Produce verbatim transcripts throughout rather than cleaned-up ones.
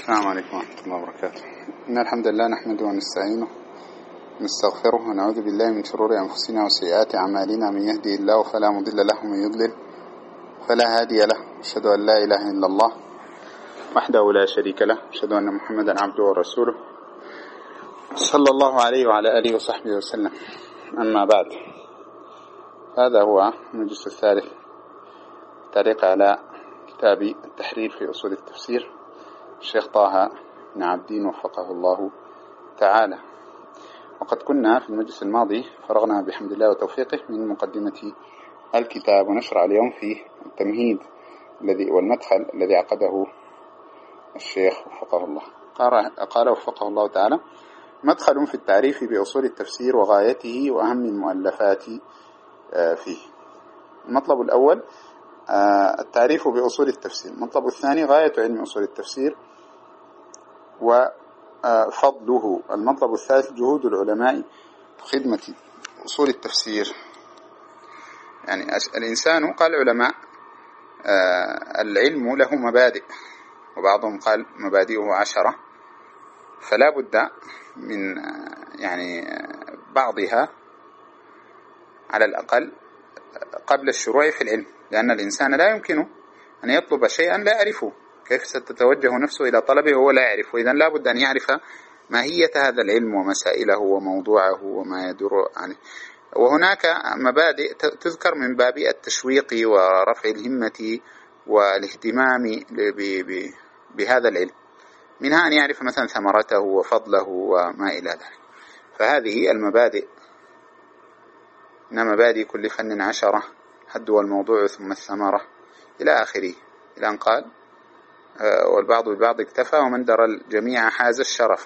السلام عليكم ورحمة الله وبركاته. إن الحمد لله نحمده ونستعينه ونستغفره ونعوذ بالله من شرور أنفسنا وسيئات أعمالنا، من يهدي الله فلا مضل له ومن يضلل فلا هادي له. أشهد أن لا إله إلا الله وحده لا شريك له، أشهد أن محمدا عبده ورسوله صلى الله عليه وعلى آله وصحبه وسلم. أما بعد، هذا هو المجلس الثالث تعليق على كتاب التحرير في أصول التفسير الشيخ طه بن عبدين وفقه الله تعالى. وقد كنا في المجلس الماضي فرغنا بحمد الله وتوفيقه من مقدمة الكتاب، ونشرع اليوم في التمهيد الذي والمدخل الذي عقده الشيخ وفقه الله. قال وفقه الله تعالى: مدخل في التعريف بأصول التفسير وغايته وأهم المؤلفات فيه. المطلب الأول التعريف بأصول التفسير. المطلب الثاني غاية علم أصول التفسير وفضله. المطلب الثالث جهود العلماء في خدمة أصول التفسير. يعني الإنسان، قال العلماء، العلم له مبادئ، وبعضهم قال مبادئه عشرة، فلا بد من يعني بعضها على الأقل قبل الشروع في العلم، لأن الإنسان لا يمكنه أن يطلب شيئا لا يعرفه. كيف ستتوجه نفسه إلى طلبه وهو لا يعرفه؟ إذن لا بد أن يعرف ماهية هذا العلم ومسائله وموضوعه وما يدور عنه. وهناك مبادئ تذكر من باب التشويق ورفع الهمة والاهتمام بهذا العلم، منها أن يعرف مثلا ثمرته وفضله وما إلى ذلك. فهذه المبادئ، إن مبادئ كل فن عشرة، حد والموضوع ثم الثمرة إلى آخره، إلى أن قال: والبعض بالبعض اكتفى ومن درى الجميع حاز الشرف.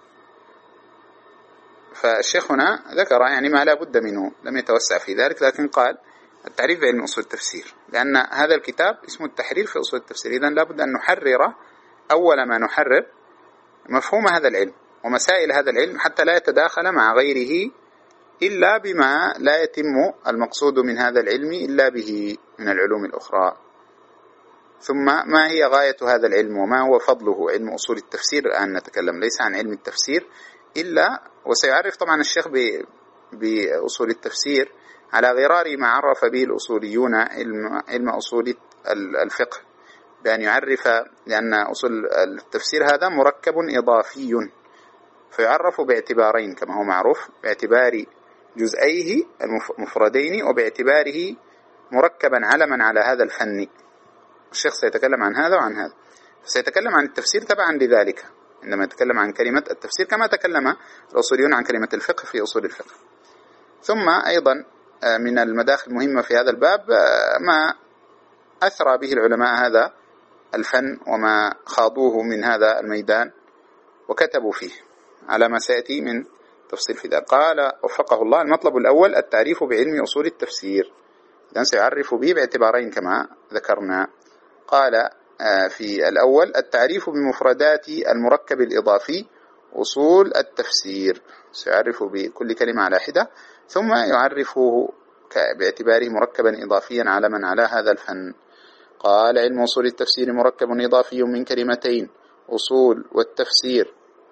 فالشيخ هنا ذكر يعني ما لا بد منه، لم يتوسع في ذلك، لكن قال التعريف بعلم أصول التفسير، لأن هذا الكتاب اسمه التحرير في أصول التفسير. إذن لا بد أن نحرر أول ما نحرر مفهوم هذا العلم ومسائل هذا العلم، حتى لا يتداخل مع غيره إلا بما لا يتم المقصود من هذا العلم إلا به من العلوم الأخرى. ثم ما هي غاية هذا العلم وما هو فضله؟ علم أصول التفسير الآن نتكلم، ليس عن علم التفسير إلا، وسيعرف طبعا الشيخ بأصول التفسير على غرار ما عرف به الأصوليون علم, علم أصول الفقه، بأن يعرف، لأن أصول التفسير هذا مركب إضافي، فيعرف باعتبارين كما هو معروف: باعتبار جزئيه المفردين، وباعتباره مركبا علما على هذا الفن. الشيخ سيتكلم عن هذا وعن هذا، سيتكلم عن التفسير تبعا لذلك عندما يتكلم عن كلمة التفسير، كما تكلم الأصوليون عن كلمة الفقه في أصول الفقه. ثم أيضا من المداخل المهمة في هذا الباب ما أثرى به العلماء هذا الفن وما خاضوه من هذا الميدان وكتبوا فيه على ما سيأتي من تفصيل في ذلك. قال وفقه الله: المطلب الأول التعريف بعلم أصول التفسير. إذن سيعرف به باعتبارين كما ذكرنا. قال في الأول التعريف بمفردات المركب الإضافي أصول التفسير، سيعرف بكل كلمة على حدة، ثم يعرفه باعتباره مركبا إضافيا علما على هذا الفن. قال: علم أصول التفسير مركب إضافي من كلمتين: أصول والتفسير.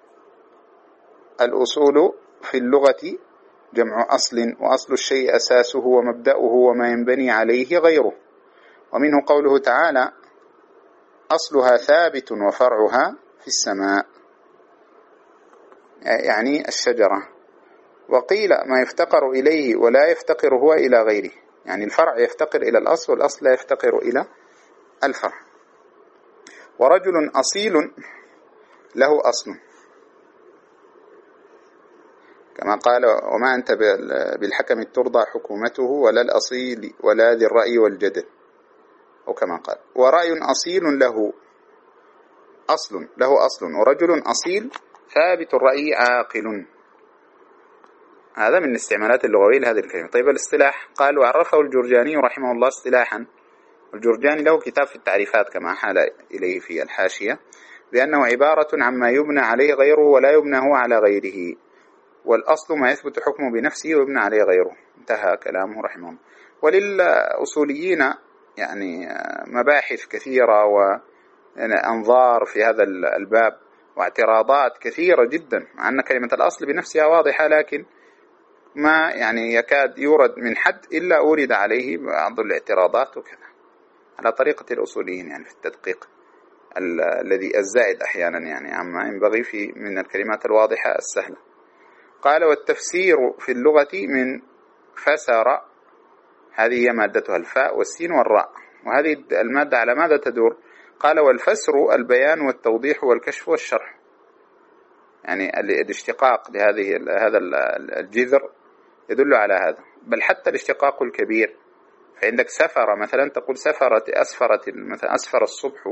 الأصول في اللغة جمع أصل، وأصل الشيء أساسه ومبدأه وما ينبني عليه غيره. ومنه قوله تعالى: أصلها ثابت وفرعها في السماء، يعني الشجرة. وقيل ما يفتقر إليه ولا يفتقر هو إلى غيره، يعني الفرع يفتقر إلى الأصل والأصل لا يفتقر إلى الفرع. ورجل أصيل له أصل، كما قال: وما أنت بالحكم ترضى حكومته ولا الأصيل ولا ذي الرأي والجدل، أو كما قال. ورأي أصيل له أصل له أصل ورجل أصيل ثابت الرأي عاقل. هذا من الاستعمالات اللغوية لهذه الكلمة. طيب الاصطلاح، قال: وعرفه الجرجاني رحمه الله اصطلاحا. الجرجاني له كتاب في التعريفات كما حال إليه في الحاشية، بأنه عبارة عما يبنى عليه غيره ولا يبنى هو على غيره، والأصل ما يثبت حكمه بنفسه ويبنى عليه غيره. انتهى كلامه رحمه الله. وللأصوليين يعني مباحث كثيرة يعني أنظار في هذا الباب واعتراضات كثيرة جدا، مع أن كلمة الأصل بنفسها واضحة، لكن ما يعني يكاد يورد من حد إلا أورد عليه بعض الاعتراضات وكذا، على طريقة الأصوليين يعني في التدقيق الذي الزائد أحيانا يعني عما ينبغي في من الكلمات الواضحة السهلة. قال: والتفسير في اللغة من فسر، هذه هي مادتها الفاء والسين والراء، وهذه المادة على ماذا تدور؟ قال: والفسر البيان والتوضيح والكشف والشرح، يعني الاشتقاق لهذه هذا الجذر يدل على هذا، بل حتى الاشتقاق الكبير، فعندك سفر مثلا تقول سفرت أسفرت مثلا أسفر الصبح،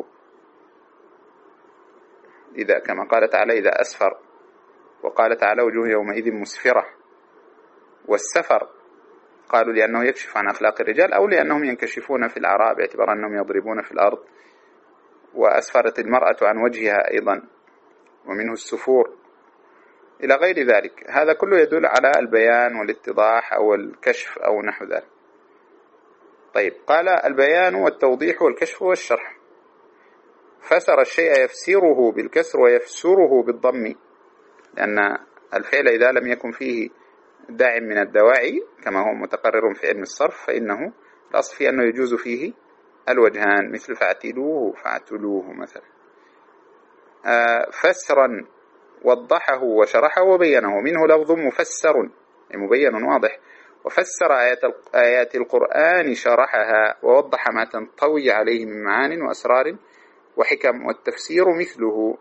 إذا كما قال تعالى إذا أسفر، وقال تعالى وجوه يومئذ مسفرة. والسفر قالوا لأنه يكشف عن أخلاق الرجال، أو لأنهم ينكشفون في العراء باعتبار أنهم يضربون في الأرض. وأسفرت المرأة عن وجهها أيضا، ومنه السفور إلى غير ذلك. هذا كله يدل على البيان والاتضاح أو الكشف أو نحو ذلك. طيب، قال: البيان والتوضيح والكشف والشرح. فسر الشيء يفسره بالكسر ويفسره بالضم، لأن الفعل إذا لم يكن فيه داع من الدواعي كما هو متقرر في علم الصرف، فإنه الأصل فيه أنه يجوز فيه الوجهان، مثل فاعتلوه فاعتلوه مثلا. فسرا وضحه وشرحه وبينه، منه لفظ مفسر مبين واضح، وفسر آيات آيات القرآن شرحها ووضح ما تنطوي عليه من معان وأسرار وحكم، والتفسير مثله.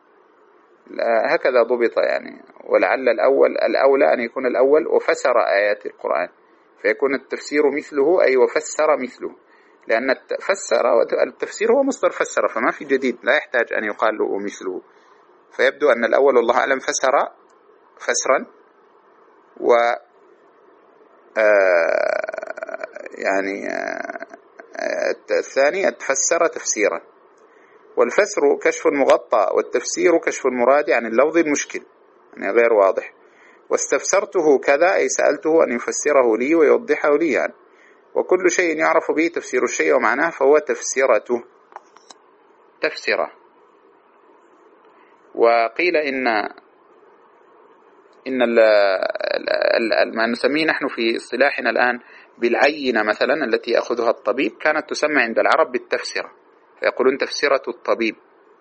هكذا ضبط يعني، ولعل الأول الأولى أن يكون الأول وفسر آيات القرآن، فيكون التفسير مثله أي وفسر مثله، لأن فسر التفسير هو مصدر فسر، فما في جديد، لا يحتاج أن يقال له مثله. فيبدو أن الأول والله أعلم فسر فسرا، و يعني الثاني تفسر تفسيرا. والفسر كشف المغطى، والتفسير كشف المراد عن اللفظ المشكل يعني غير واضح. واستفسرته كذا أي سألته أن يفسره لي ويوضحه لي يعني. وكل شيء يعرف به تفسير الشيء ومعناه فهو تفسيرته تفسيره. وقيل إن إن ما نسميه نحن في اصطلاحنا الآن بالعينة مثلا التي يأخذها الطبيب، كانت تسمى عند العرب بالتفسيرة، فيقولون تفسيرة الطبيب.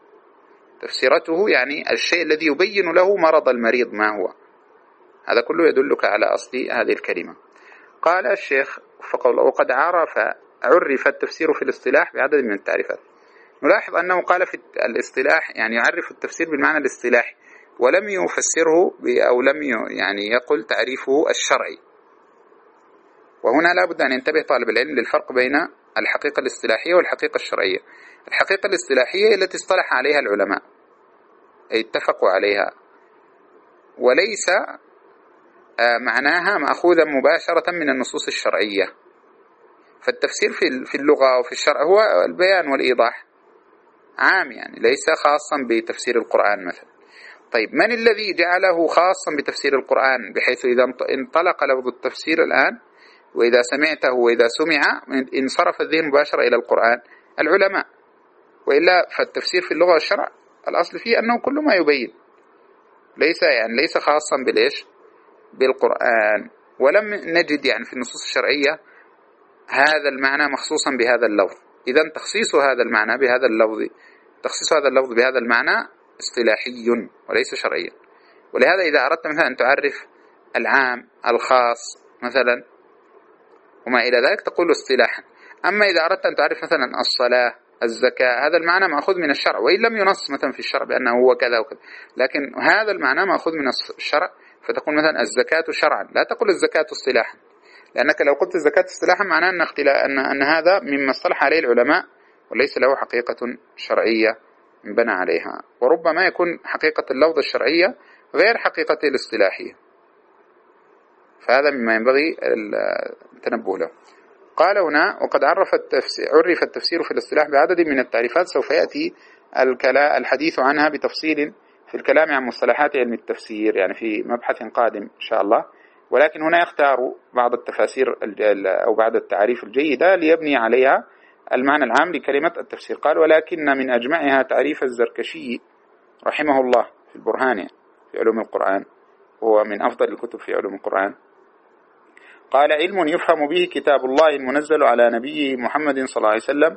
تفسيرته يعني الشيء الذي يبين له مرض المريض ما هو. هذا كله يدلك على أصل هذه الكلمة. قال الشيخ فقال: وقد عرف عرف التفسير في الاصطلاح بعدد من التعريفات. نلاحظ أنه قال في الاصطلاح يعني يعرف التفسير بالمعنى الاصطلاحي، ولم يفسره أو لم يعني يقل تعريفه الشرعي. وهنا لا بد أن ينتبه طالب العلم للفرق بين الحقيقة الاصطلاحية والحقيقة الشرعية. الحقيقة الاصطلاحية التي اصطلح عليها العلماء أي اتفقوا عليها، وليس معناها مأخوذا مباشرة من النصوص الشرعية. فالتفسير في اللغة وفي الشرع هو البيان والإيضاح، عام يعني ليس خاصا بتفسير القرآن مثلا. طيب، من الذي جعله خاصا بتفسير القرآن بحيث إذا انطلق لفظ التفسير الآن وإذا سمعته وإذا سمع انصرف الذهن مباشرة إلى القرآن؟ العلماء. وإلا فالتفسير في اللغة والشرع الأصل فيه أنه كل ما يبين، ليس يعني ليس خاصا بالإيش بالقرآن. ولم نجد يعني في النصوص الشرعية هذا المعنى مخصوصا بهذا اللفظ. إذن تخصيص هذا المعنى بهذا اللفظ تخصيص هذا اللفظ بهذا المعنى اصطلاحي وليس شرعيا. ولهذا إذا أردت مثلا أن تعرف العام الخاص مثلا وما إلى ذلك تقول اصطلاحا. أما إذا أردت أن تعرف مثلا الصلاة الزكاة، هذا المعنى مأخوذ من الشرع، وإن لم ينص مثلا في الشرع بأنه هو كذا وكذا، لكن هذا المعنى مأخوذ من الشرع، فتقول مثلا الزكاة شرعا، لا تقول الزكاة اصطلاحا، لأنك لو قلت الزكاة اصطلاحا معناه أن, أن, أن هذا مما اصطلح عليه العلماء وليس له حقيقة شرعية بنى عليها. وربما يكون حقيقة اللفظ الشرعية غير حقيقة الاصطلاحية، فهذا مما ينبغي التنبه له. قال هنا: وقد عرف التفسير عرف التفسير في الاصطلاح بعدد من التعريفات، سوف يأتي الحديث عنها بتفصيل في الكلام عن مصطلحات علم التفسير يعني في مبحث قادم إن شاء الله. ولكن هنا يختار بعض التفاسير أو بعض التعريف الجيدة ليبني عليها المعنى العام لكلمة التفسير. قال ولكن من أجمعها تعريف الزركشي رحمه الله في البرهان في علوم القرآن، هو من أفضل الكتب في علوم القرآن. قال علم يفهم به كتاب الله المنزل على نبيه محمد صلى الله عليه وسلم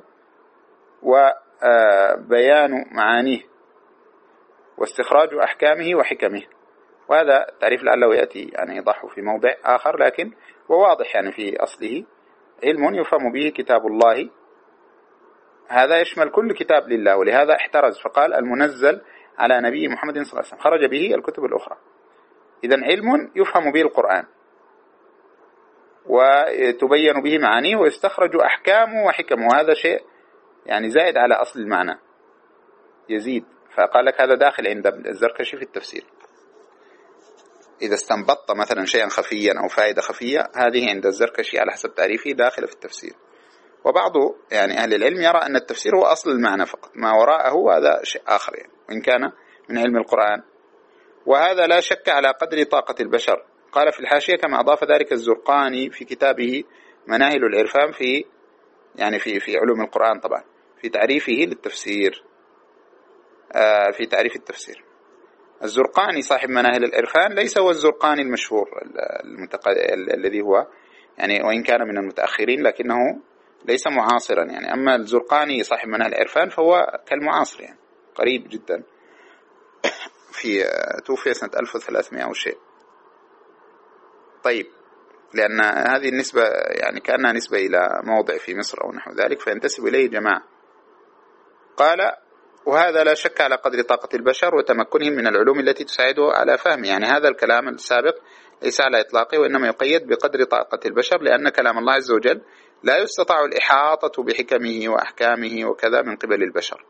وبيان معانيه واستخراج أحكامه وحكمه. وهذا تعريف لعله يأتي يعني يضح في موضع آخر، لكن هو واضح يعني في أصله. علم يفهم به كتاب الله، هذا يشمل كل كتاب لله، ولهذا احترز فقال المنزل على نبي محمد صلى الله عليه وسلم، خرج به الكتب الأخرى. إذن علم يفهم به القرآن وتبين به معانيه ويستخرج أحكامه وحكمه، وهذا شيء يعني زائد على أصل المعنى يزيد. فقال لك هذا داخل عند الزركشي في التفسير. إذا استنبطت مثلا شيئا خفيا أو فائدة خفية، هذه عند الزركشي على حسب تعريفه داخل في التفسير. وبعض يعني أهل العلم يرى أن التفسير هو أصل المعنى فقط، ما وراءه هذا شيء آخر يعني، وإن كان من علم القرآن. وهذا لا شك على قدر طاقة البشر. قال في الحاشية كما أضاف ذلك الزرقاني في كتابه مناهل العرفان في يعني في في علوم القرآن طبعا، في تعريفه للتفسير، آه في تعريف التفسير. الزرقاني صاحب مناهل العرفان ليس هو الزرقاني المشهور المتق... الذي هو يعني وإن كان من المتأخرين لكنه ليس معاصرا يعني. أما الزرقاني صاحب مناهل العرفان فهو كالمعاصر يعني، قريب جدا، في توفي سنة ألف وثلاثمائة أو شيء. طيب، لأن هذه النسبة يعني كأنها نسبة إلى موضع في مصر أو نحو ذلك، فينتسب إليه جماعة. قال وهذا لا شك على قدر طاقة البشر وتمكنهم من العلوم التي تساعده على فهم. يعني هذا الكلام السابق ليس على إطلاقه، وإنما يقيد بقدر طاقة البشر، لأن كلام الله عز وجل لا يستطاع الإحاطة بحكمه وأحكامه وكذا من قبل البشر.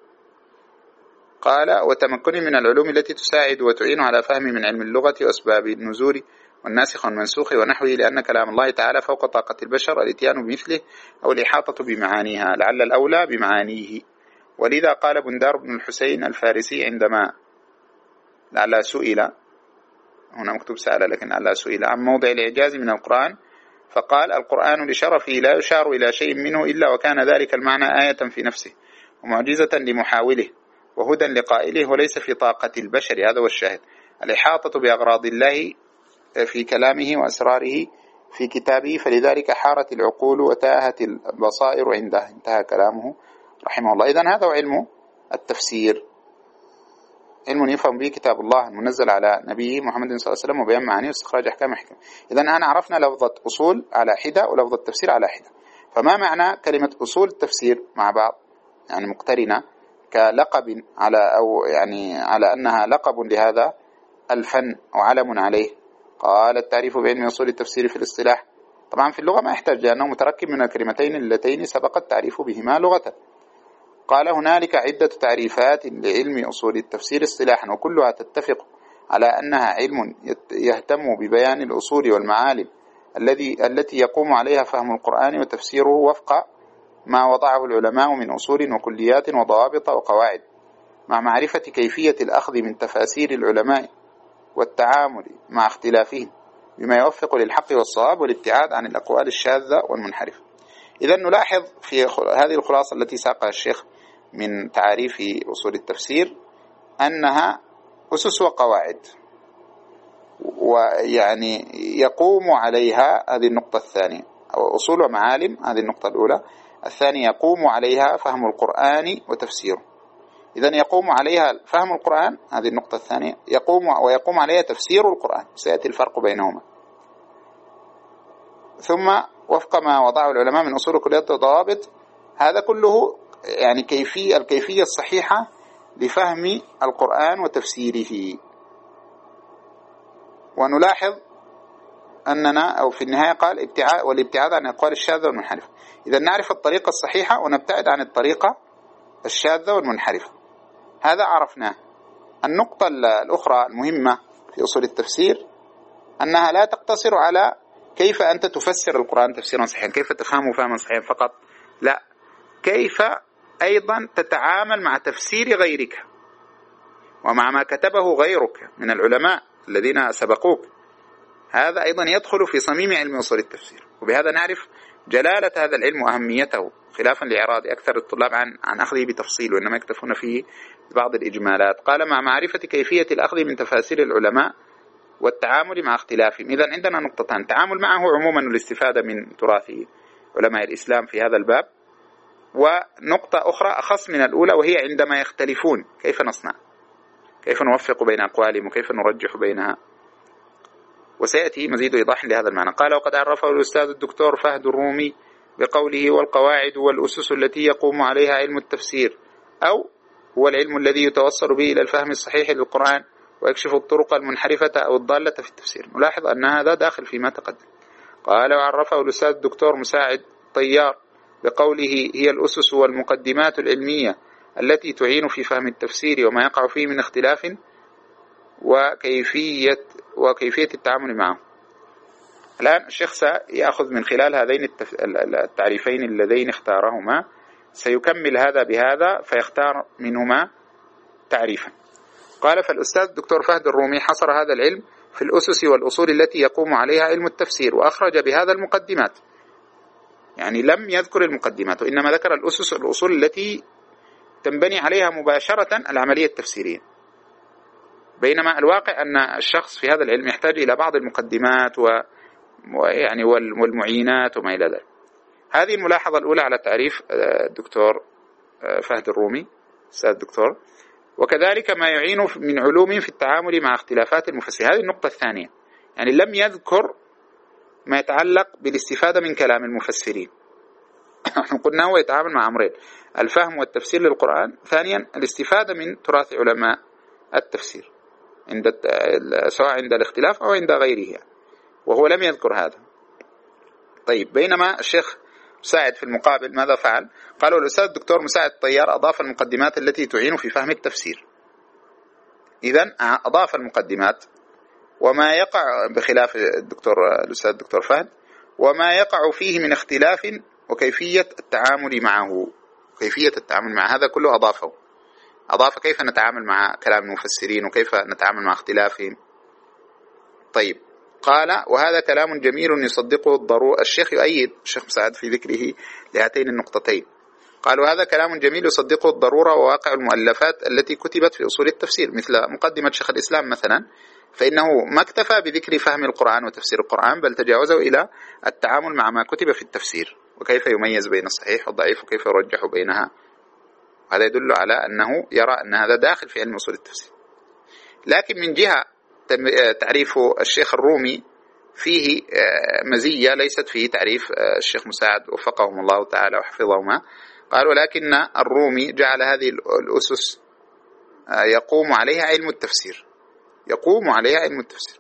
قال وتمكنهم من العلوم التي تساعد وتعين على فهم من علم اللغة وأسباب النزول والناسخ والمنسوخ ونحوه، لأن كلام الله تعالى فوق طاقة البشر الاتيان بمثله أو الإحاطة بمعانيها، لعل الأولى بمعانيه. ولذا قال بندار بن الحسين الفارسي عندما لعل سئل، هنا مكتوب سأل لكن لعل سئل عن موضع الإعجاز من القرآن، فقال القرآن لشرفه لا يشار إلى شيء منه إلا وكان ذلك المعنى آية في نفسه ومعجزة لمحاوله وهدى لقائله وليس في طاقة البشر. هذا هو الشاهد، الإحاطة بأغراض الله في كلامه وأسراره في كتابه، فلذلك حارت العقول وتاهت البصائر عنده. انتهى كلامه رحمه الله. إذن هذا هو علم التفسير، علم يفهم به كتاب الله المنزل على نبيه محمد صلى الله عليه وسلم وبيان معانيه واستخراج أحكام أحكام. إذن أنا عرفنا لفظة أصول على حدة ولفظة تفسير على حدة. فما معنى كلمة أصول التفسير مع بعض يعني مقترنة كلقب على أو يعني على أنها لقب لهذا الفن وعلم عليه؟ قال التعريف بعلم أصول التفسير في الاصطلاح. طبعا في اللغة ما يحتاج لأنه متركب من الكلمتين اللتين سبق التعريف بهما لغة. قال هنالك عدة تعريفات لعلم أصول التفسير اصطلاحا، وكلها تتفق على أنها علم يهتم ببيان الأصول والمعالم الذي التي يقوم عليها فهم القرآن وتفسيره وفق ما وضعه العلماء من أصول وكليات وضوابط وقواعد، مع معرفة كيفية الأخذ من تفاسير العلماء والتعامل مع اختلافهم بما يوفق للحق والصواب والابتعاد عن الأقوال الشاذة والمنحرفة. إذن نلاحظ في هذه الخلاصة التي ساقها الشيخ من تعريف أصول التفسير أنها أسس وقواعد، ويعني يقوم عليها هذه النقطة الثانية، أو أصول ومعالم هذه النقطة الأولى. الثانية يقوم عليها فهم القرآن وتفسيره. إذن يقوم عليها فهم القرآن، هذه النقطة الثانية، يقوم ويقوم عليها تفسير القرآن، سيأتي الفرق بينهما. ثم وفق ما وضعه العلماء من أصول وكليات وضوابط، هذا كله يعني كيفية الكيفية الصحيحة لفهم القرآن وتفسيره. ونلاحظ أننا أو في النهاية قال ابتعاد والابتعاد عن الأقوال الشاذة والمنحرفة. إذا نعرف الطريقة الصحيحة ونبتعد عن الطريقة الشاذة والمنحرفة، هذا عرفناه. النقطة الأخرى المهمة في أصول التفسير أنها لا تقتصر على كيف أنت تفسر القرآن تفسيرا صحيحا، كيف تفهمه فهما صحيحا فقط، لا، كيف أيضا تتعامل مع تفسير غيرك ومع ما كتبه غيرك من العلماء الذين سبقوك. هذا أيضا يدخل في صميم علم أصول التفسير، وبهذا نعرف جلالة هذا العلم وأهميته، خلافا لإعراض أكثر الطلاب عن عن أخذه بتفصيل، وإنما يكتفون فيه ببعض الإجمالات. قال: مع معرفة كيفية الأخذ من تفاسير العلماء والتعامل مع اختلافهم. إذن عندنا نقطتان: التعامل معه عموما والاستفادة من تراث علماء الإسلام في هذا الباب، ونقطة أخرى أخص من الأولى وهي عندما يختلفون كيف نصنع، كيف نوفق بين أقوالهم وكيف نرجح بينها. وسيأتي مزيد إيضاح لهذا المعنى. قال: وقد عرفه الأستاذ الدكتور فهد الرومي بقوله: والقواعد والأسس التي يقوم عليها علم التفسير، أو هو العلم الذي يتوصل به إلى الفهم الصحيح للقرآن ويكشف الطرق المنحرفة أو الضالة في التفسير. نلاحظ أن هذا داخل فيما تقدم. قال: وعرفه الأستاذ الدكتور مساعد طيار بقوله: هي الأسس والمقدمات العلمية التي تعين في فهم التفسير وما يقع فيه من اختلاف وكيفية وكيفية التعامل معه. الآن الشيخ سيأخذ من خلال هذين التعريفين اللذين اختارهما، سيكمل هذا بهذا فيختار منهما تعريفا. قال: فالأستاذ الدكتور فهد الرومي حصر هذا العلم في الأسس والأصول التي يقوم عليها علم التفسير، وأخرج بهذا المقدمات. يعني لم يذكر المقدمات، وإنما ذكر الأسس والأصول التي تنبني عليها مباشرة العملية التفسيرية، بينما الواقع أن الشخص في هذا العلم يحتاج إلى بعض المقدمات ويعني والمعينات وما إلى ذلك. هذه الملاحظة الأولى على تعريف الدكتور فهد الرومي أستاذ الدكتور، وكذلك ما يعين من علوم في التعامل مع اختلافات المفسرين. هذه النقطة الثانية، يعني لم يذكر ما يتعلق بالاستفادة من كلام المفسرين. قلنا هو يتعامل مع أمرين: الفهم والتفسير للقرآن، ثانيا الاستفادة من تراث علماء التفسير عند سواء عند الاختلاف أو عند غيره، وهو لم يذكر هذا. طيب، بينما الشيخ مساعد في المقابل ماذا فعل؟ قالوا: الأستاذ الدكتور مساعد طيار أضاف المقدمات التي تعين في فهم التفسير. إذن أضاف المقدمات وما يقع، بخلاف الدكتور الأستاذ الدكتور فهد، وما يقع فيه من اختلاف وكيفية التعامل معه. كيفية التعامل مع هذا كله أضافه. أضاف كيف نتعامل مع كلام المفسرين وكيف نتعامل مع اختلافهم. طيب، قال: وهذا كلام جميل يصدقه الضرورة. الشيخ يؤيد الشيخ مساعد في ذكره لهاتين النقطتين. قالوا: هذا كلام جميل يصدقه الضرورة وواقع المؤلفات التي كتبت في أصول التفسير، مثل مقدمة شيخ الإسلام مثلا، فإنه ما اكتفى بذكر فهم القرآن وتفسير القرآن، بل تجاوزه إلى التعامل مع ما كتب في التفسير، وكيف يميز بين الصحيح والضعيف وكيف يرجح بينها. هذا يدل على أنه يرى أن هذا داخل في علم أصول التفسير. لكن من جهة تعريف الشيخ الرومي فيه مزية ليست فيه تعريف الشيخ مساعد وفقهم الله تعالى وحفظهما. قالوا: لكن الرومي جعل هذه الأسس يقوم عليها علم التفسير، يقوم عليها علم التفسير،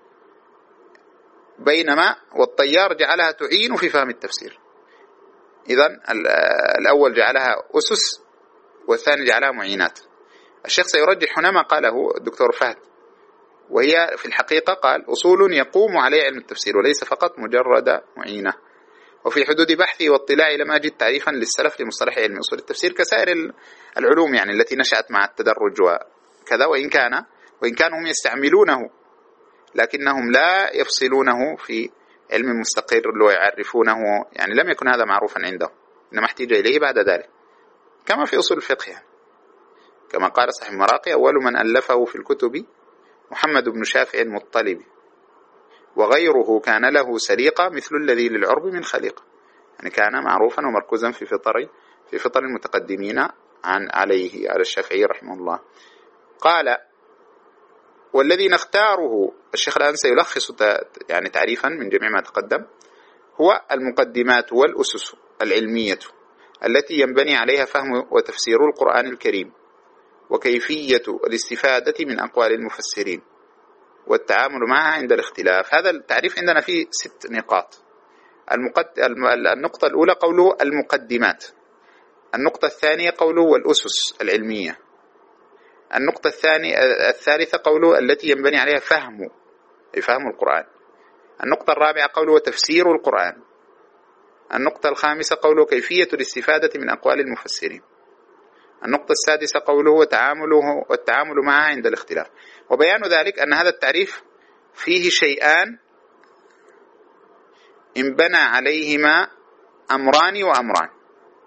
بينما والطيار جعلها تعين في فهم التفسير. إذن الأول جعلها أسس والثاني جعلها معينات. الشيخ سيرجح هنا ما قاله الدكتور فهد، وهي في الحقيقة قال: أصول يقوم عليها علم التفسير وليس فقط مجرد معينة. وفي حدود بحثي واطلاعي لم أجد تعريفا للسلف لمصطلح علم أصول التفسير كسائر العلوم يعني التي نشأت مع التدرج وكذا، وإن كان وإن كانوا هم يستعملونه، لكنهم لا يفصلونه في علم مستقر ويعرفونه، يعني لم يكن هذا معروفا عندهم، إنما احتاج إليه بعد ذلك، كما في أصول الفقه يعني. كما قال صاحب المراقي: أول من ألفه في الكتب محمد بن شافع المطلبي، وغيره كان له سليقة مثل الذي للعرب من خليقة. يعني كان معروفا ومركوزا في فطر في فطر المتقدمين عن عليه على الشافعي رحمه الله. قال: والذي نختاره، الشيخ الآن سيلخص يعني تعريفا من جميع ما تقدم، هو المقدمات والأسس العلمية التي ينبني عليها فهم وتفسير القرآن الكريم، وكيفية الاستفادة من أقوال المفسرين والتعامل معها عند الاختلاف. هذا التعريف عندنا فيه ست نقاط. المقد... النقطة الأولى قوله المقدمات، النقطة الثانية قوله والأسس العلمية، النقطة الثانية الثالثة قوله التي ينبني عليها فهم أي فهم القرآن، النقطة الرابعة قوله تفسير القرآن، النقطة الخامسة قوله كيفية الاستفادة من أقوال المفسرين، النقطة السادسة قوله وتعامله والتعامل معها عند الاختلاف. وبيان ذلك أن هذا التعريف فيه شيئان انبنى عليهما أمران وأمران.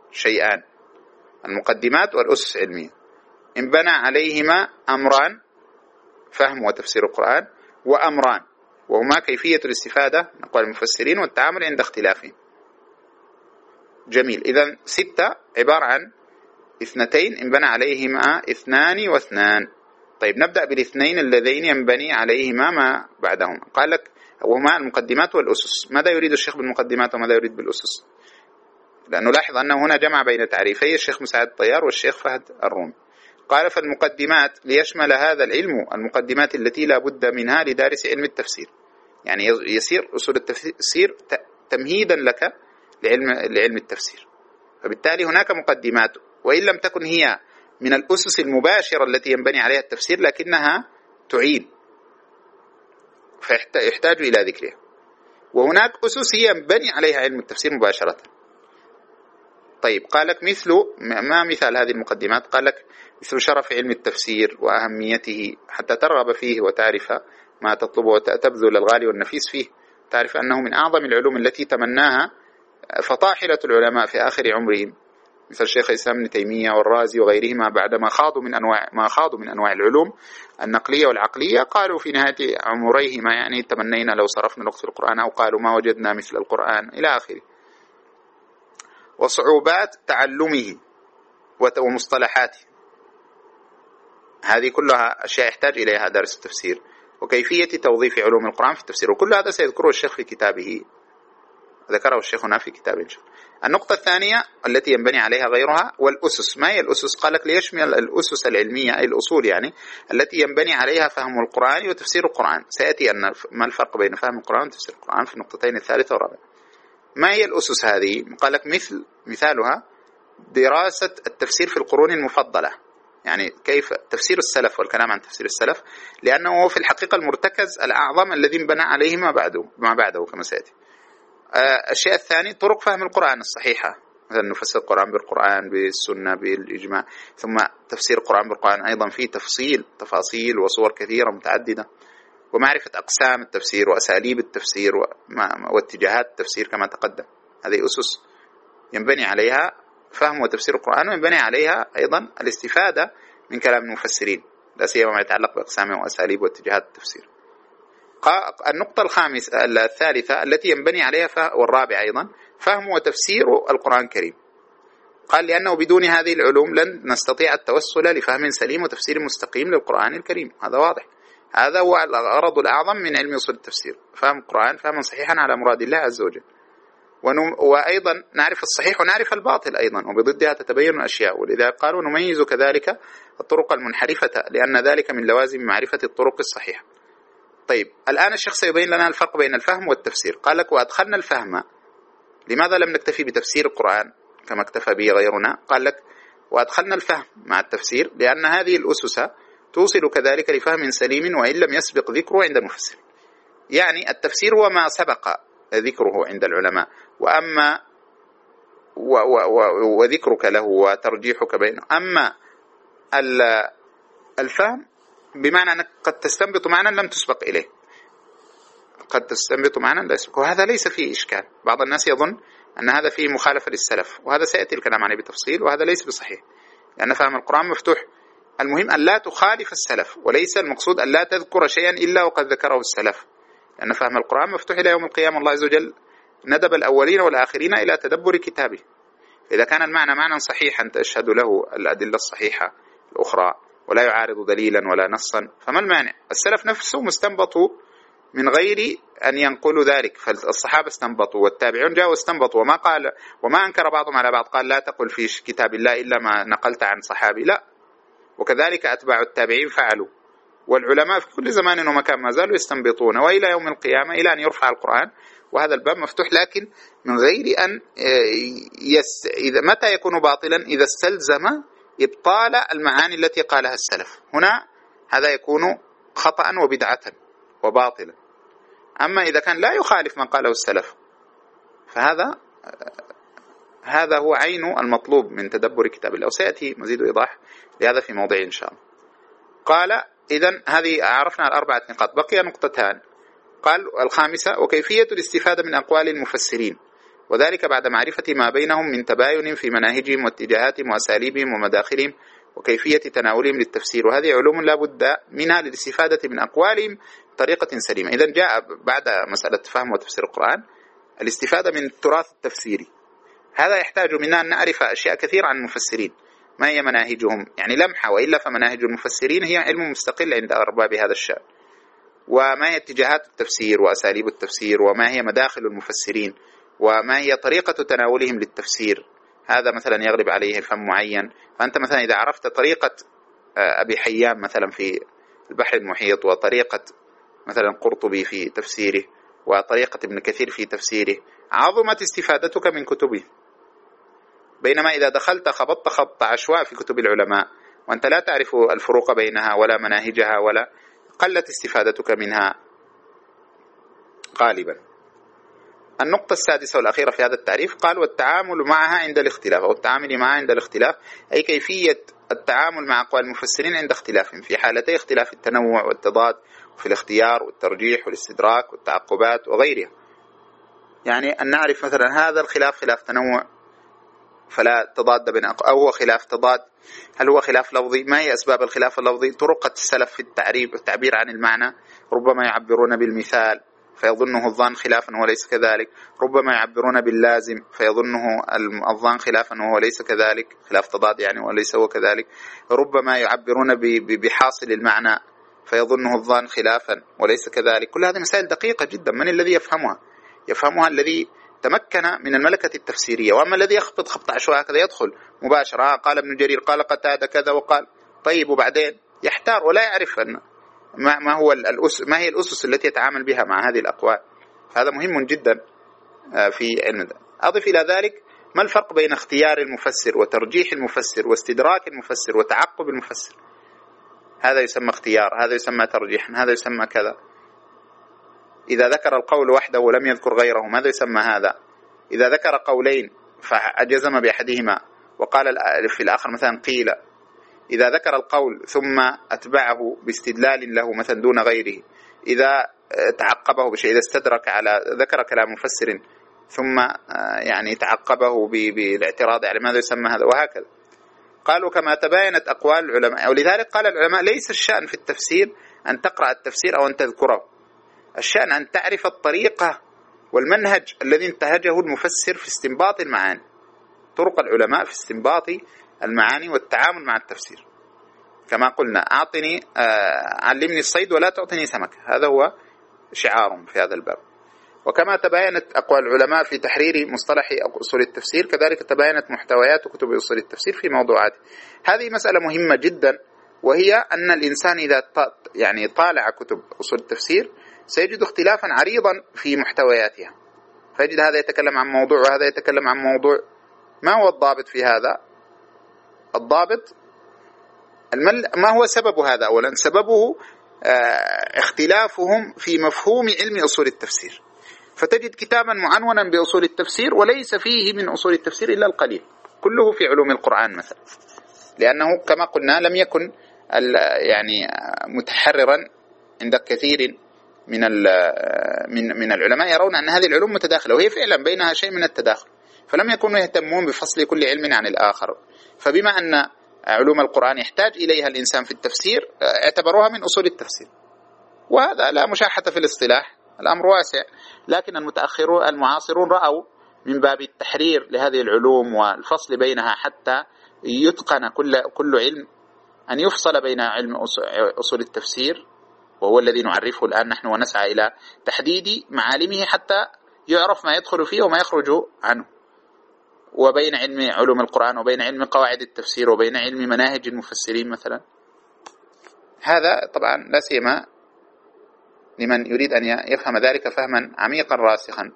شيئان: المقدمات والأسس العلمية، انبنى عليهما أمران: فهم وتفسير القرآن، وأمران وهما كيفية الاستفادة من أقوال المفسرين والتعامل عند اختلافهم. جميل. إذن ستة عبارة عن اثنتين انبنى عليهما اثنان واثنان. طيب نبدأ بالاثنين اللذين ينبني عليهما ما بعدهم. قال لك وهما المقدمات والأسس. ماذا يريد الشيخ بالمقدمات وماذا يريد بالأسس؟ لأنه لاحظ أنه هنا جمع بين تعريفي الشيخ مساعد الطيار والشيخ فهد الرومي. قال فالمقدمات ليشمل هذا العلم المقدمات التي لا بد منها لدارس علم التفسير، يعني يصير أصول التفسير تمهيدا لك لعلم, لعلم التفسير. فبالتالي هناك مقدمات وإن لم تكن هي من الأسس المباشرة التي ينبني عليها التفسير لكنها تعين، فيحتاج إلى ذكرها. وهناك أسس هي ينبني عليها علم التفسير مباشرة. طيب قال لك مثل ما مثال هذه المقدمات؟ قال لك مثل شرف علم التفسير وأهميته حتى ترغب فيه وتعرف ما تطلبه وتبذل الغالي والنفيس فيه، تعرف أنه من أعظم العلوم التي تمناها فطاحلة العلماء في آخر عمرهم مثل الشيخ الإسلام ابن تيمية والرازي وغيرهما، بعدما خاضوا من أنواع ما خاضوا من أنواع العلوم النقلية والعقلية، قالوا في نهاية عمريهما يعني تمنينا لو صرفنا الوقت في القرآن، أو قالوا ما وجدنا مثل القرآن إلى آخره. وصعوبات تعلمه ومصطلحاته، هذه كلها أشياء يحتاج إليها دارس التفسير، وكيفية توظيف علوم القرآن في التفسير، وكل هذا سيذكره الشيخ في كتابه، ذكره الشيخ هنا في كتابه. النقطة الثانية التي ينبني عليها غيرها والأسس. ما هي الأسس؟ قال لك ليشمل الأسس العلمية أي الأصول يعني التي ينبني عليها فهم القرآن وتفسير القرآن. سيأتي أن ما الفرق بين فهم القرآن وتفسير القرآن في النقطتين الثالثة والرابعة. ما هي الأسس هذه؟ قال لك مثل مثالها دراسة التفسير في القرون المفضلة، يعني كيف تفسير السلف والكلام عن تفسير السلف، لأنه هو في الحقيقة المرتكز الأعظم الذي انبنى عليه ما بعده ما بعده كما سيأتي. الشيء الثاني طرق فهم القرآن الصحيحة، مثلا نفسر القرآن بالقرآن بالسنة بالإجماع، ثم تفسير القرآن بالقرآن أيضا فيه تفصيل تفاصيل وصور كثيرة متعددة، ومعرفة أقسام التفسير وأساليب التفسير واتجاهات التفسير كما تقدم. هذه أسس ينبني عليها فهم وتفسير القرآن، وينبني عليها أيضا الاستفادة من كلام المفسرين، لا سيما ما يتعلق بأقسام وأساليب واتجاهات التفسير. النقطة الخامسة الثالثة التي ينبني عليها والرابعة أيضا فهم وتفسير القرآن الكريم. قال لأنه بدون هذه العلوم لن نستطيع التوصل لفهم سليم وتفسير مستقيم للقرآن الكريم، هذا واضح. هذا هو الغرض الأعظم من علم أصول التفسير، فهم القرآن فهما صحيحا على مراد الله عز وجل، وأيضا نعرف الصحيح ونعرف الباطل أيضا، وبضدها تتبين الأشياء. ولذا قالوا نميز كذلك الطرق المنحرفة لأن ذلك من لوازم معرفة الطرق الصحيحة. طيب الآن الشيخ سيبين لنا الفرق بين الفهم والتفسير. قال لك وأدخلنا الفهم، لماذا لم نكتفي بتفسير القرآن كما اكتفى به غيرنا؟ قال لك وأدخلنا الفهم مع التفسير لأن هذه الأسس توصل كذلك لفهم سليم وإن لم يسبق ذكره عند المفسر. يعني التفسير هو ما سبق ذكره عند العلماء، وأما و و و وذكرك له وترجيحك بينه. أما الفهم بمعنى أنك قد تستنبط معنى لم تسبق إليه، قد تستنبط معنى لا يسبق، وهذا ليس فيه إشكال. بعض الناس يظن أن هذا فيه مخالفة للسلف، وهذا سيأتي الكلام عليه بتفصيل، وهذا ليس بصحيح، لأن فهم القرآن مفتوح. المهم أن لا تخالف السلف، وليس المقصود أن لا تذكر شيئا إلا وقد ذكره السلف، لأن فهم القرآن مفتوح إلى يوم القيامة. الله عز وجل ندب الأولين والآخرين إلى تدبر كتابه، إذا كان المعنى معنى صحيحا تشهد له الأدلة الصحيحة الأخرى ولا يعارض دليلا ولا نصا، فما المانع؟ السلف نفسه مستنبطوا من غير أن ينقلوا ذلك، فالصحابة استنبطوا والتابعون جاءوا استنبطوا، وما قال وما أنكر بعضهم على بعض، قال لا تقل في كتاب الله إلا ما نقلت عن صحابي، لا. وكذلك أتباع التابعين فعلوا، والعلماء في كل زمان ومكان ما زالوا يستنبطون، وإلى يوم القيامة إلى أن يرفع القرآن، وهذا الباب مفتوح، لكن من غير أن يس... إذا متى يكون باطلا؟ إذا استلزم إبطال المعاني التي قالها السلف، هنا هذا يكون خطأ وبدعة وباطلا. أما إذا كان لا يخالف ما قاله السلف فهذا هذا هو عين المطلوب من تدبر كتاب الله، وسيأتي مزيد إيضاح لهذا في موضع إن شاء الله. قال إذن هذه عرفنا الأربعة نقاط، بقي نقطتان. قال الخامسة وكيفية الاستفادة من أقوال المفسرين وذلك بعد معرفة ما بينهم من تباين في مناهجهم واتجاهاتهم وأساليبهم ومداخلهم وكيفية تناولهم للتفسير، وهذه علوم لا بد منها للاستفادة من أقوالهم بطريقة سليمة. إذن جاء بعد مسألة فهم وتفسير القرآن الاستفادة من التراث التفسيري، هذا يحتاج منا أن نعرف أشياء كثيرة عن المفسرين، ما هي مناهجهم، يعني لمحة، وإلا فمناهج المفسرين هي علم مستقل عند أرباب هذا الشأن، وما هي اتجاهات التفسير وأساليب التفسير، وما هي مداخل المفسرين، وما هي طريقة تناولهم للتفسير. هذا مثلا يغلب عليه فهم معين، فأنت مثلا إذا عرفت طريقة أبي حيان مثلا في البحر المحيط، وطريقة مثلا قرطبي في تفسيره، وطريقة ابن كثير في تفسيره، عظمت استفادتك من كتبه. بينما إذا دخلت خبطت خبط عشواء في كتب العلماء وأنت لا تعرف الفروق بينها ولا مناهجها، ولا قلت استفادتك منها غالبا. النقطة السادسة والأخيرة في هذا التعريف قال: والتعامل معها عند الاختلاف، أو التعامل معها عند الاختلاف، أي كيفية التعامل مع أقوال المفسرين عند اختلافهم في حالتي اختلاف التنوع والتضاد، وفي الاختيار والترجيح والاستدراك والتعقبات وغيرها. يعني أن نعرف مثلا هذا الخلاف خلاف تنوع فلا تضاد بين أقوال، أو هو خلاف تضاد، هل هو خلاف لفظي، ما هي أسباب الخلاف اللفظي، طرق السلف في التعريف والتعبير عن المعنى، ربما يعبرون بالمثال فيظنه الظان خلافا وهو ليس كذلك، ربما يعبرون باللازم فيظنه الظان خلافا وهو ليس كذلك، خلاف تضاد يعني وليس هو كذلك، ربما يعبرون بحاصل المعنى فيظنه الظان خلافا وليس كذلك. كل هذه مسائل دقيقة جدا، من الذي يفهمها؟ يفهمها الذي تمكن من الملكة التفسيرية. وأما الذي يخبط خبط عشواء كذا يدخل مباشرة، قال ابن جرير قال قتادة كذا وقال، طيب وبعدين يحتار ولا يعرف أن ما ما هو الأس ما هي الأسس التي يتعامل بها مع هذه الأقوال. هذا مهم جدا في علم ده. أضف إلى ذلك ما الفرق بين اختيار المفسر وترجيح المفسر واستدراك المفسر وتعقب المفسر؟ هذا يسمى اختيار، هذا يسمى ترجيح، هذا يسمى كذا. إذا ذكر القول وحده ولم يذكر غيره ماذا يسمى هذا؟ إذا ذكر قولين فجزم بأحدهما وقال في الآخر مثلا قيل، إذا ذكر القول ثم أتبعه باستدلال له مثلا دون غيره، إذا تعقبه بشيء، إذا استدرك على ذكر كلام مفسر ثم يعني تعقبه بالاعتراض على ماذا يسمى هذا، وهكذا. قالوا كما تباينت أقوال العلماء. ولذلك قال العلماء ليس الشأن في التفسير أن تقرأ التفسير أو أن تذكره، الشأن أن تعرف الطريقة والمنهج الذي انتهجه المفسر في استنباط المعاني، طرق العلماء في استنباط المعاني والتعامل مع التفسير. كما قلنا أعطني علمني الصيد ولا تعطني سمك، هذا هو شعارهم في هذا الباب. وكما تباينت أقوال العلماء في تحرير مصطلح أصول التفسير، كذلك تباينت محتويات كتب أصول التفسير في موضوعات. هذه مسألة مهمة جدا، وهي أن الإنسان إذا يعني طالع كتب أصول التفسير سيجد اختلافا عريضا في محتوياتها، فيجد هذا يتكلم عن موضوع وهذا يتكلم عن موضوع. ما هو الضابط في هذا؟ الضابط ما هو سبب هذا؟ أولا سببه اختلافهم في مفهوم علم أصول التفسير، فتجد كتابا معنونا بأصول التفسير وليس فيه من أصول التفسير إلا القليل، كله في علوم القرآن مثلا، لأنه كما قلنا لم يكن يعني متحررا عند كثير من من من العلماء يرون أن هذه العلوم متداخلة، وهي فعلا بينها شيء من التداخل، فلم يكونوا يهتمون بفصل كل علم عن الآخر. فبما أن علوم القرآن يحتاج إليها الإنسان في التفسير اعتبروها من أصول التفسير، وهذا لا مشاحة في الاصطلاح، الأمر واسع. لكن المتأخرون المعاصرون رأوا من باب التحرير لهذه العلوم والفصل بينها حتى يتقن كل كل علم، أن يفصل بين علم أصول التفسير وهو الذي نعرفه الآن نحن ونسعى إلى تحديد معالمه حتى يعرف ما يدخل فيه وما يخرج عنه، وبين علم علوم القرآن وبين علم قواعد التفسير وبين علم مناهج المفسرين مثلا. هذا طبعا لا سيما لمن يريد أن يفهم ذلك فهما عميقا راسخا.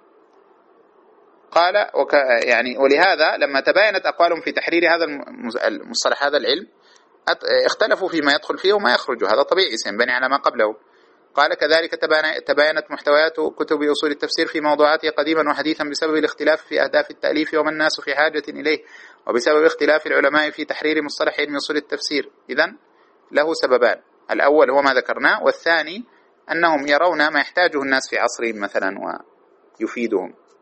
قال وك يعني ولهذا لما تباينت أقوالهم في تحرير هذا المصطلح هذا العلم اختلفوا فيما يدخل فيه وما يخرج، هذا طبيعي سينبني على ما قبله. قال كذلك تباينت محتويات كتب أصول التفسير في موضوعاتها قديما وحديثا بسبب الاختلاف في أهداف التأليف وما الناس في حاجة إليه، وبسبب اختلاف العلماء في تحرير مصطلح علم أصول التفسير. إذن له سببان، الأول هو ما ذكرناه، والثاني أنهم يرون ما يحتاجه الناس في عصرهم مثلا ويفيدهم.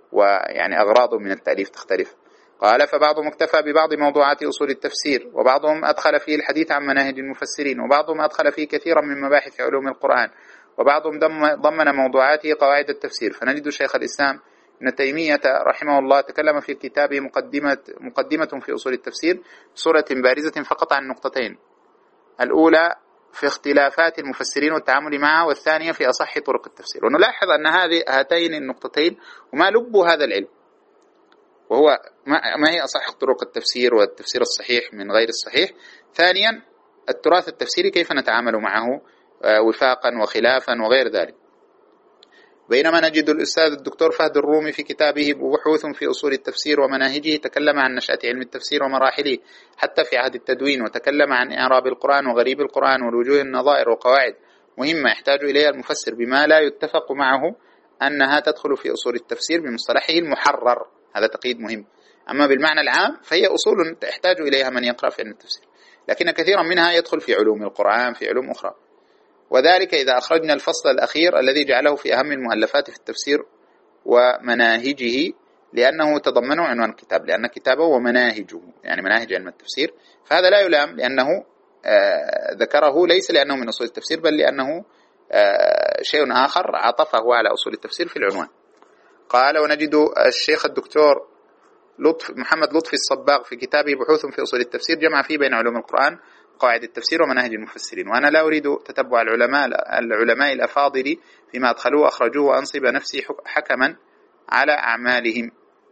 ويعني أغراضه من التأليف تختلف. قال فبعضهم اكتفى ببعض موضوعات أصول التفسير، وبعضهم أدخل فيه الحديث عن مناهج المفسرين، وبعضهم أدخل فيه كثيرا من مباحث علوم القرآن، وبعضهم ضمن موضوعاته قواعد التفسير. فنجد شيخ الإسلام ابن تيمية رحمه الله تكلم في كتابه مقدمة, مقدمة في أصول التفسير بصورة بارزة فقط عن نقطتين: الأولى في اختلافات المفسرين والتعامل معها، والثانية في أصح طرق التفسير. ونلاحظ أن هذه هاتين النقطتين هما لب هذا العلم، وهو ما هي أصح طرق التفسير والتفسير الصحيح من غير الصحيح. ثانيا التراث التفسيري كيف نتعامل معه وفاقا وخلافا وغير ذلك. بينما نجد الأستاذ الدكتور فهد الرومي في كتابه بحوث في أصول التفسير ومناهجه تكلم عن نشأة علم التفسير ومراحله حتى في عهد التدوين، وتكلم عن إعراب القرآن وغريب القرآن والوجوه النظائر وقواعد مهمة يحتاج إليها المفسر بما لا يتفق معه أنها تدخل في أصول التفسير بمصطلحه المحرر. هذا تقييد مهم. أما بالمعنى العام فهي أصول يحتاج إليها من يقرأ في علم التفسير، لكن كثيرا منها يدخل في علوم القرآن في علوم أخرى، وذلك إذا أخرجنا الفصل الأخير الذي جعله في أهم المؤلفات في التفسير ومناهجه، لأنه تضمنه عنوان الكتاب، لأن كتابه ومناهجه يعني مناهج علم التفسير. فهذا لا يلام، لأنه آه ذكره ليس لأنه من أصول التفسير، بل لأنه آه شيء آخر عطفه على أصول التفسير في العنوان. قال ونجد الشيخ الدكتور لطف محمد لطفي الصباغ في كتابه بحوث في أصول التفسير جمع فيه بين علوم القرآن قواعد التفسير ومناهج المفسرين. وأنا لا أريد تتبع العلماء العلماء الأفاضل فيما أدخلوه وأخرجوه وأنصب نفسي حكما على أعمالهم،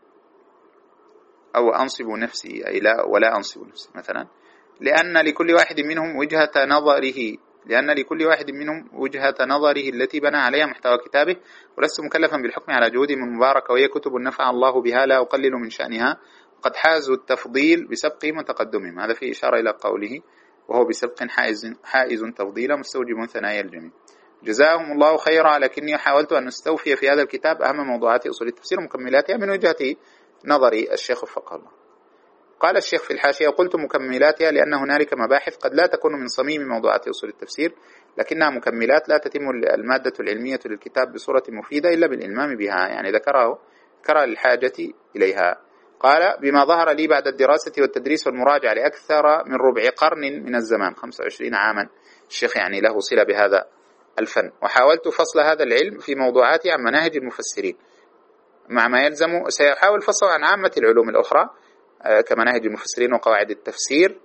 أو أنصب نفسي أي لا ولا أنصب نفسي مثلا، لأن لكل واحد منهم وجهة نظره لأن لكل واحد منهم وجهة نظره التي بنى عليها محتوى كتابه، ولست مكلفا بالحكم على جهودهم المباركة، وهي كتب نفع الله بها لا أقلل من شأنها، قد حازوا التفضيل بسبقهم وتقدمهم. هذا فيه إشارة إلى قوله وهو بسبق حائز, حائز تفضيلا مستوجب ثنايا الجميع. جزاهم الله خيرا، لكني حاولت أن نستوفي في هذا الكتاب أهم موضوعات أصول التفسير ومكملاتها من وجهة نظري الشيخ وفقه الله. قال الشيخ في الحاشية: قلت مكملاتها لأن هنالك مباحث قد لا تكون من صميم موضوعات أصول التفسير، لكنها مكملات لا تتم المادة العلمية للكتاب بصورة مفيدة إلا بالإلمام بها، يعني ذكره ذكر الحاجة إليها. قال: بما ظهر لي بعد الدراسة والتدريس والمراجعة لأكثر من ربع قرن من الزمان، خمسة وعشرين عاما، الشيخ يعني له صلة بهذا الفن، وحاولت فصل هذا العلم في موضوعاته عن مناهج المفسرين مع ما يلزم. سيحاول فصله عن عامة العلوم الأخرى كمناهج المفسرين وقواعد التفسير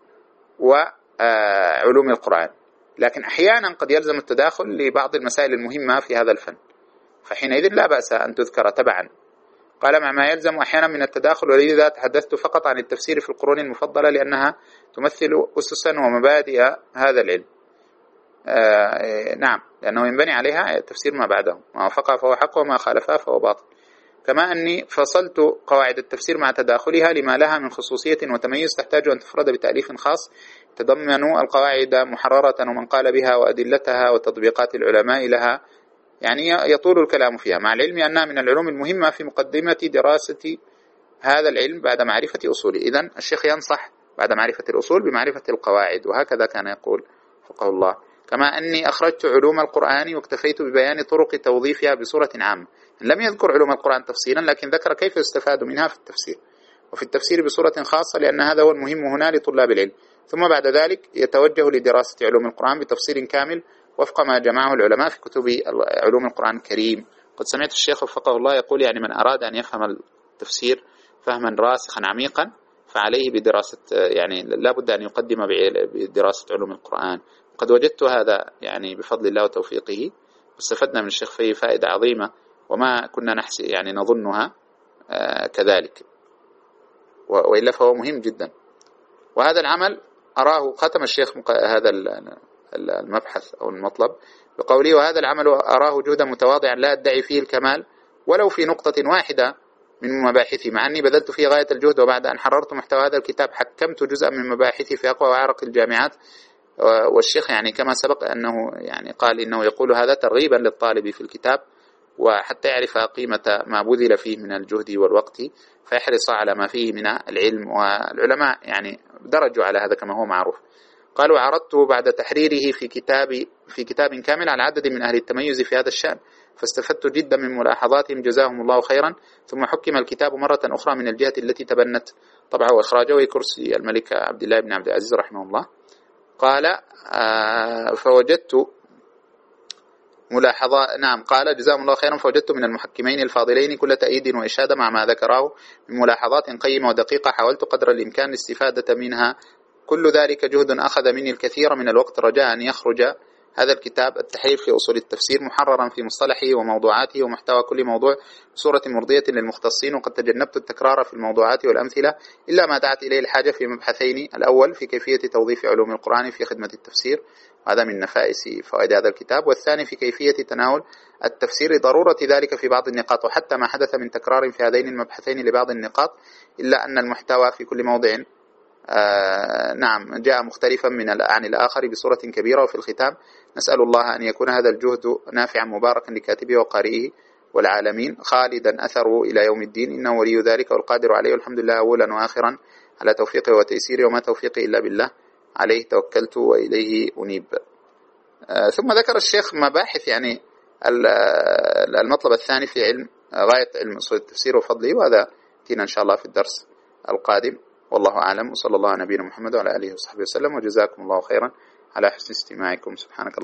وعلوم القرآن، لكن أحيانا قد يلزم التداخل لبعض المسائل المهمة في هذا الفن، فحينئذ لا بأس أن تذكر تبعا. قال: مع ما يلزم أحيانا من التداخل، ولذا تحدثت فقط عن التفسير في القرون المفضلة لأنها تمثل أسسا ومبادئ هذا العلم. آه نعم، لأنه ينبني عليها تفسير ما بعده، ما وافقها فهو حق وما خالفها فهو باطل. كما أني فصلت قواعد التفسير مع تداخلها لما لها من خصوصية وتميز تحتاج أن تفرد بتأليف خاص تضمن القواعد محررة ومن قال بها وأدلتها وتطبيقات العلماء لها، يعني يطول الكلام فيها، مع العلم أنها من العلوم المهمة في مقدمة دراسة هذا العلم بعد معرفة أصوله. إذن الشيخ ينصح بعد معرفة الأصول بمعرفة القواعد، وهكذا كان يقول فقه الله. كما أني أخرجت علوم القرآن واكتفيت ببيان طرق توظيفها بصورة عامة. لم يذكر علوم القرآن تفصيلا، لكن ذكر كيف يستفاد منها في التفسير، وفي التفسير بصورة خاصة، لأن هذا هو المهم هنا لطلاب العلم. ثم بعد ذلك يتوجه لدراسة علوم القرآن بتفصيل كامل وفق ما جمعه العلماء في كتب علوم القرآن الكريم. قد سمعت الشيخ وفقه الله يقول: يعني من أراد أن يفهم التفسير فهما راسخا عميقا فعليه بدراسة، يعني لا بد أن يقدم بدراسة علوم القرآن. قد وجدت هذا يعني بفضل الله وتوفيقه، واستفدنا من الشيخ فيه فائدة عظيمة وما كنا نحسي يعني نظنها آه كذلك، وإلا فهو مهم جدا. وهذا العمل أراه ختم الشيخ هذا المبحث أو المطلب بقوله: وهذا العمل أراه جهدا متواضعا لا أدعي فيه الكمال ولو في نقطة واحدة من مباحثي، مع أني بذلت فيه غاية الجهد، وبعد أن حررت محتوى هذا الكتاب حكمت جزءا من مباحثي في أقوى وأعرق الجامعات. والشيخ يعني كما سبق أنه يعني قال إنه يقول هذا ترغيبا للطالب في الكتاب، وحتى يعرف قيمة ما بذل فيه من الجهد والوقت فيحرص على ما فيه من العلم، والعلماء يعني درجوا على هذا كما هو معروف. قالوا: عرضته بعد تحريره في كتاب في كتاب كامل على عدد من أهل التميز في هذا الشأن، فاستفدت جدا من ملاحظاتهم جزاهم الله خيرا. ثم حكم الكتاب مرة أخرى من الجهة التي تبنت طبعه وإخراجه، وهي كرسي الملك عبد الله بن عبد العزيز رحمه الله. قال آه فوجدت ملاحظة نعم قال جزاهم الله خيرا فوجدت من المحكمين الفاضلين كل تأييد وإشادة مع ما ذكراه من ملاحظات قيمة ودقيقة، حاولت قدر الإمكان الاستفادة منها. كل ذلك جهد أخذ مني الكثير من الوقت، رجاء أن يخرج هذا الكتاب التحرير في أصول التفسير محررا في مصطلحه وموضوعاته ومحتوى كل موضوع بصورة مرضية للمختصين. وقد تجنبت التكرار في الموضوعات والأمثلة إلا ما دعت إليه الحاجة في مبحثين: الأول في كيفية توظيف علوم القرآن في خدمة التفسير، هذا من نفائس فوائد هذا الكتاب، والثاني في كيفية تناول التفسير ضرورة ذلك في بعض النقاط. وحتى ما حدث من تكرار في هذين المبحثين لبعض النقاط إلا أن المحتوى في كل موضع آه نعم جاء مختلفا من عن الآخر بصورة كبيرة. وفي الختام نسأل الله أن يكون هذا الجهد نافعا مباركا لكاتبه وقارئه والعالمين، خالدا أثره إلى يوم الدين، إنه ولي ذلك والقادر عليه، والحمد لله أولا وآخرا على توفيقه وتيسيره، وما توفيقي إلا بالله، عليه توكلت وإليه أنيب. آه ثم ذكر الشيخ مباحث، يعني المطلب الثاني في علم غاية علم أصول التفسير وفضله، وهذا تينا إن شاء الله في الدرس القادم. والله أعلم، وصلى الله على نبينا محمد وعلى آله وصحبه وسلم، وجزاكم الله خيرا على حسن استماعكم. سبحانك الله